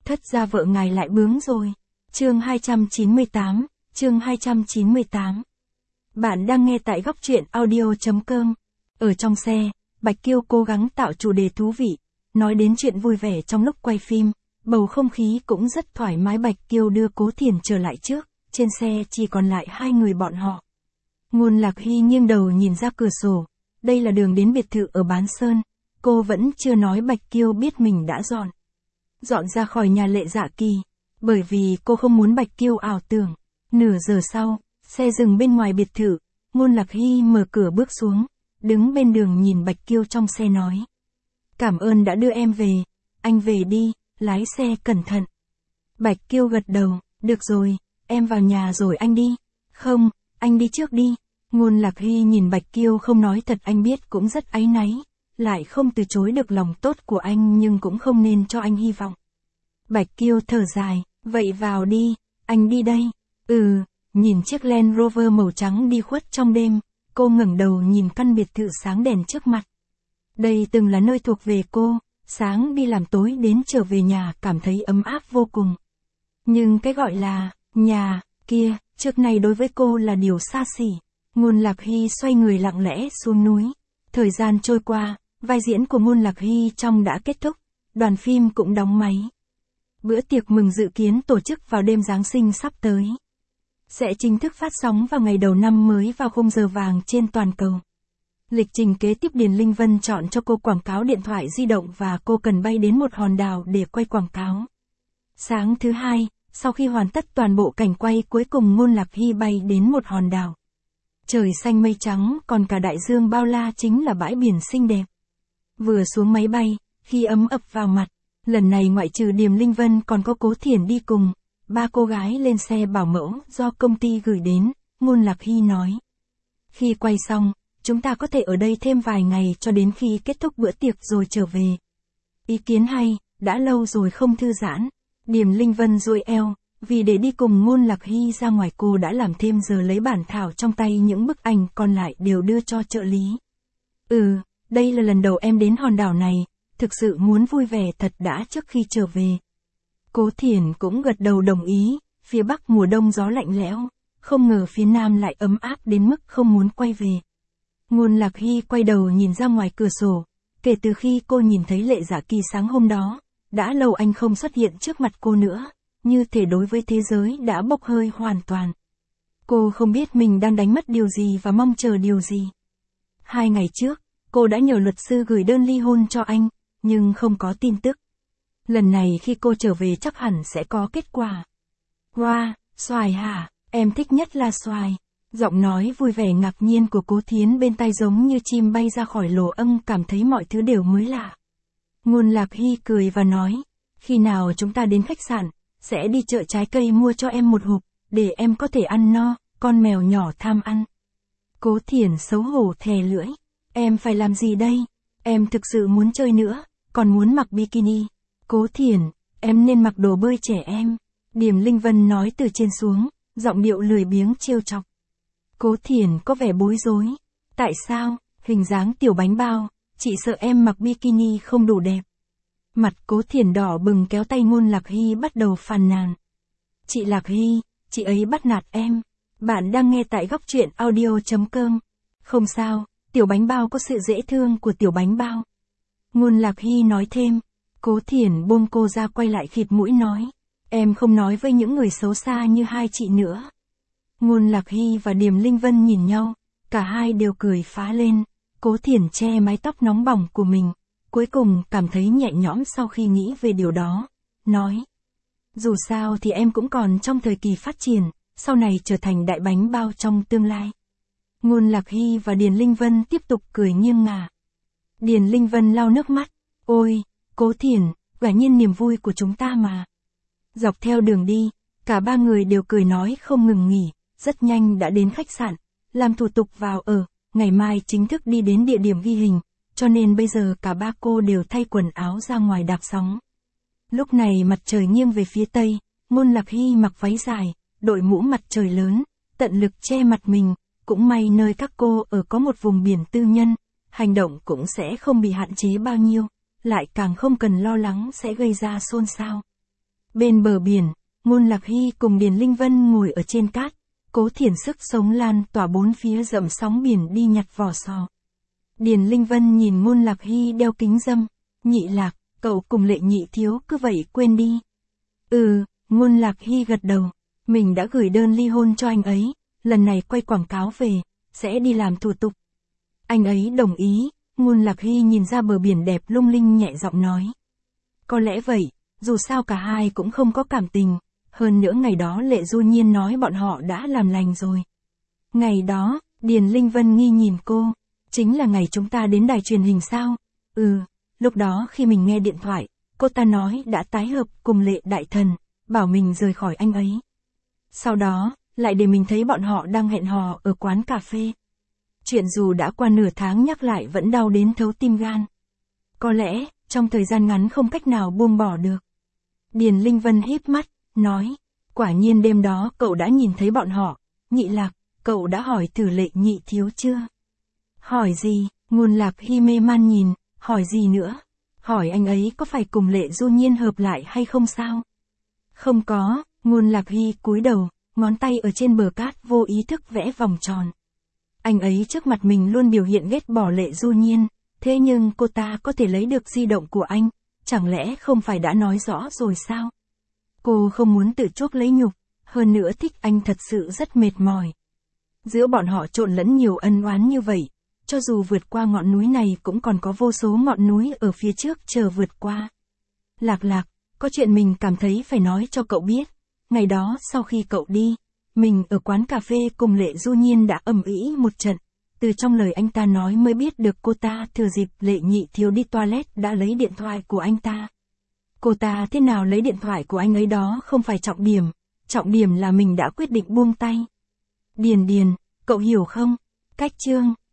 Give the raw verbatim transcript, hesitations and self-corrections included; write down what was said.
Thất gia vợ ngài lại bướng rồi. Chương hai trăm chín mươi tám, chương hai trăm chín mươi tám. Bạn đang nghe tại góc truyện audio.com. Ở trong xe, Bạch Kiêu cố gắng tạo chủ đề thú vị, nói đến chuyện vui vẻ trong lúc quay phim, bầu không khí cũng rất thoải mái. Bạch Kiêu đưa Cố Thiển trở lại trước, trên xe chỉ còn lại hai người bọn họ. Ngôn Lạc Hy nghiêng đầu nhìn ra cửa sổ, đây là đường đến biệt thự ở Bán Sơn, cô vẫn chưa nói Bạch Kiêu biết mình đã dọn. Dọn ra khỏi nhà Lệ Dạ Kỳ, bởi vì cô không muốn Bạch Kiêu ảo tưởng. Nửa giờ sau, xe dừng bên ngoài biệt thự, Ngôn Lạc Hy mở cửa bước xuống, đứng bên đường nhìn Bạch Kiêu trong xe nói. Cảm ơn đã đưa em về, anh về đi, lái xe cẩn thận. Bạch Kiêu gật đầu, được rồi, em vào nhà rồi anh đi. Không, anh đi trước đi. Ngôn Lạc Hy nhìn Bạch Kiêu không nói thật, anh biết cũng rất áy náy, lại không từ chối được lòng tốt của anh nhưng cũng không nên cho anh hy vọng. Bạch Kiêu thở dài, vậy vào đi, anh đi đây. Ừ, nhìn chiếc Land Rover màu trắng đi khuất trong đêm, cô ngẩng đầu nhìn căn biệt thự sáng đèn trước mặt. Đây từng là nơi thuộc về cô, sáng đi làm tối đến trở về nhà cảm thấy ấm áp vô cùng. Nhưng cái gọi là nhà kia, trước này đối với cô là điều xa xỉ. Ngôn Lạc Hy xoay người lặng lẽ xuống núi. Thời gian trôi qua, vai diễn của Ngôn Lạc Hy trong đã kết thúc, đoàn phim cũng đóng máy. Bữa tiệc mừng dự kiến tổ chức vào đêm Giáng sinh sắp tới. Sẽ chính thức phát sóng vào ngày đầu năm mới vào khung giờ vàng trên toàn cầu. Lịch trình kế tiếp, Điền Linh Vân chọn cho cô quảng cáo điện thoại di động và cô cần bay đến một hòn đảo để quay quảng cáo. Sáng thứ hai, sau khi hoàn tất toàn bộ cảnh quay, cuối cùng Ngôn Lạc Hy bay đến một hòn đảo. Trời xanh mây trắng, còn cả đại dương bao la chính là bãi biển xinh đẹp. Vừa xuống máy bay, khi ấm ập vào mặt, lần này ngoại trừ Điềm Linh Vân còn có Cố Thiển đi cùng. Ba cô gái lên xe bảo mẫu do công ty gửi đến, Ngôn Lạc Hy nói. Khi quay xong, chúng ta có thể ở đây thêm vài ngày cho đến khi kết thúc bữa tiệc rồi trở về. Ý kiến hay, đã lâu rồi không thư giãn. Điềm Linh Vân duỗi eo, vì để đi cùng Ngôn Lạc Hy ra ngoài cô đã làm thêm giờ lấy bản thảo trong tay, những bức ảnh còn lại đều đưa cho trợ lý. Ừ, đây là lần đầu em đến hòn đảo này, thực sự muốn vui vẻ thật đã trước khi trở về. Cố Thiển cũng gật đầu đồng ý, phía Bắc mùa đông gió lạnh lẽo, không ngờ phía Nam lại ấm áp đến mức không muốn quay về. Ngôn Lạc Hy quay đầu nhìn ra ngoài cửa sổ, kể từ khi cô nhìn thấy Lệ Dạ Kỳ sáng hôm đó, đã lâu anh không xuất hiện trước mặt cô nữa, như thể đối với thế giới đã bốc hơi hoàn toàn. Cô không biết mình đang đánh mất điều gì và mong chờ điều gì. Hai ngày trước, cô đã nhờ luật sư gửi đơn ly hôn cho anh, nhưng không có tin tức. Lần này khi cô trở về chắc hẳn sẽ có kết quả. Wow, xoài hả, em thích nhất là xoài. Giọng nói vui vẻ ngạc nhiên của Cố Thiến bên tai giống như chim bay ra khỏi lỗ âm, cảm thấy mọi thứ đều mới lạ. Ngôn Lạc Hy cười và nói, khi nào chúng ta đến khách sạn, sẽ đi chợ trái cây mua cho em một hộp, để em có thể ăn no, con mèo nhỏ tham ăn. Cố Thiển xấu hổ thè lưỡi, em phải làm gì đây? Em thực sự muốn chơi nữa, còn muốn mặc bikini. Cố Thiển, em nên mặc đồ bơi trẻ em. Điềm Linh Vân nói từ trên xuống, giọng điệu lười biếng trêu chọc. Cố Thiển có vẻ bối rối. Tại sao? Hình dáng tiểu bánh bao, chị sợ em mặc bikini không đủ đẹp. Mặt Cố Thiển đỏ bừng kéo tay Ngôn Lạc Hy bắt đầu phàn nàn. Chị Lạc Hy, chị ấy bắt nạt em. Bạn đang nghe tại góc truyện audio.com. Không sao, tiểu bánh bao có sự dễ thương của tiểu bánh bao. Ngôn Lạc Hy nói thêm. Cố Thiển buông cô ra, quay lại khịt mũi nói. Em không nói với những người xấu xa như hai chị nữa. Ngôn Lạc Hy và Điềm Linh Vân nhìn nhau, cả hai đều cười phá lên. Cố Thiển che mái tóc nóng bỏng của mình, cuối cùng cảm thấy nhẹ nhõm sau khi nghĩ về điều đó, nói. Dù sao thì em cũng còn trong thời kỳ phát triển, sau này trở thành đại bánh bao trong tương lai. Ngôn Lạc Hy và Điền Linh Vân tiếp tục cười nghiêng ngả. Điền Linh Vân lau nước mắt, ôi, Cố Thiển, quả nhiên niềm vui của chúng ta mà. Dọc theo đường đi, cả ba người đều cười nói không ngừng nghỉ, rất nhanh đã đến khách sạn, làm thủ tục vào ở, ngày mai chính thức đi đến địa điểm ghi hình, cho nên bây giờ cả ba cô đều thay quần áo ra ngoài đạp sóng. Lúc này mặt trời nghiêng về phía tây, Ngôn Lạc Hy mặc váy dài, đội mũ mặt trời lớn, tận lực che mặt mình, cũng may nơi các cô ở có một vùng biển tư nhân, hành động cũng sẽ không bị hạn chế bao nhiêu, lại càng không cần lo lắng sẽ gây ra xôn xao. Bên bờ biển, Ngôn Lạc Hy cùng Điền Linh Vân ngồi ở trên cát, Cố Thiển sức sống lan tỏa bốn phía dậm sóng biển đi nhặt vỏ sò. Điền Linh Vân nhìn Ngôn Lạc Hy đeo kính râm, Nhị Lạc, cậu cùng Lệ Nhị thiếu cứ vậy quên đi. Ừ, Ngôn Lạc Hy gật đầu, mình đã gửi đơn ly hôn cho anh ấy, lần này quay quảng cáo về, sẽ đi làm thủ tục. Anh ấy đồng ý, Ngôn Lạc Hy nhìn ra bờ biển đẹp lung linh nhẹ giọng nói. Có lẽ vậy, dù sao cả hai cũng không có cảm tình, hơn nữa ngày đó Lệ Du Nhiên nói bọn họ đã làm lành rồi. Ngày đó, Điền Linh Vân nghi nhìn cô, chính là ngày chúng ta đến đài truyền hình sao? Ừ, lúc đó khi mình nghe điện thoại, cô ta nói đã tái hợp cùng Lệ Đại Thần, bảo mình rời khỏi anh ấy. Sau đó, lại để mình thấy bọn họ đang hẹn hò ở quán cà phê. Chuyện dù đã qua nửa tháng nhắc lại vẫn đau đến thấu tim gan. Có lẽ, trong thời gian ngắn không cách nào buông bỏ được. Điền Linh Vân híp mắt, nói, quả nhiên đêm đó cậu đã nhìn thấy bọn họ. Nhị Lạc, cậu đã hỏi thử Lệ Nhị thiếu chưa? Hỏi gì? Ngôn Lạc Hy mê man nhìn, hỏi gì nữa? Hỏi anh ấy có phải cùng Lệ Du Nhiên hợp lại hay không sao? Không có, Ngôn Lạc Hy cúi đầu, ngón tay ở trên bờ cát vô ý thức vẽ vòng tròn. Anh ấy trước mặt mình luôn biểu hiện ghét bỏ Lệ Du Nhiên, thế nhưng cô ta có thể lấy được di động của anh, chẳng lẽ không phải đã nói rõ rồi sao? Cô không muốn tự chuốc lấy nhục, hơn nữa thích anh thật sự rất mệt mỏi. Giữa bọn họ trộn lẫn nhiều ân oán như vậy, cho dù vượt qua ngọn núi này cũng còn có vô số ngọn núi ở phía trước chờ vượt qua. Lạc Lạc, có chuyện mình cảm thấy phải nói cho cậu biết. Ngày đó sau khi cậu đi, mình ở quán cà phê cùng Lệ Du Nhiên đã ầm ĩ một trận. Từ trong lời anh ta nói mới biết được cô ta thừa dịp Lệ Nhị thiếu đi toilet đã lấy điện thoại của anh ta. Cô ta thế nào lấy điện thoại của anh ấy đó không phải trọng điểm, trọng điểm là mình đã quyết định buông tay. Điền Điền, cậu hiểu không? Cách chương